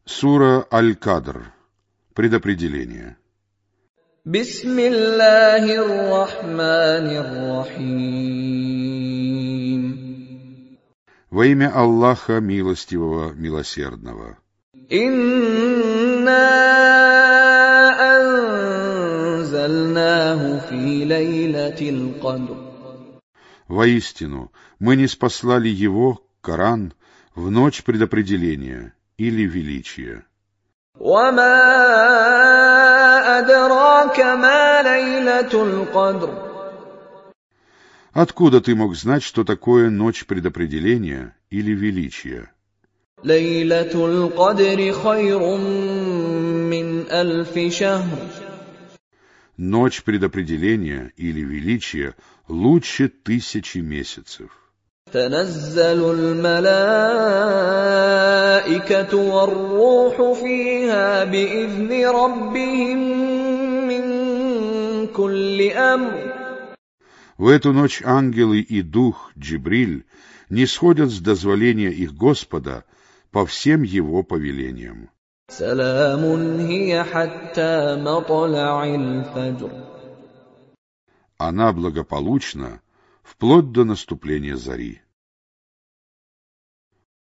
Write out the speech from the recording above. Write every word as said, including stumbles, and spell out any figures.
Сура Аль-Кадр. Предопределение. Бисмиллахир-рахманир-рахим. Во имя Аллаха Милостивого, Милосердного. Инна анзальнаху фи лейлатил кадр. Воистину, мы ниспослали его, Коран, в ночь предопределения или величия. وَمَا أَدْرَاكَ مَا لَيْلَةُ الْقَدْرِ. Откуда ты мог знать, что такое ночь предопределения или величия? لَيْلَةُ الْقَدْرِ خَيْرٌ مِّنْ أَلْفِ شَهْرٍ. Ночь предопределения или величия лучше тысячи месяцев. تَنَزَّلُ الْمَلَائِكَةُ وَالرُّوحُ فِيهَا بِإِذْنِ رَبِّهِم مِّن كُلِّ أَمْرٍ. В эту ночь ангелы и дух Джибриль нисходят с дозволения их Господа по всем его повелениям. سَلَامٌ هِيَ حَتَّىٰ مَطْلَعِ الْفَجْرِ. Она благополучна вплоть до наступления зари.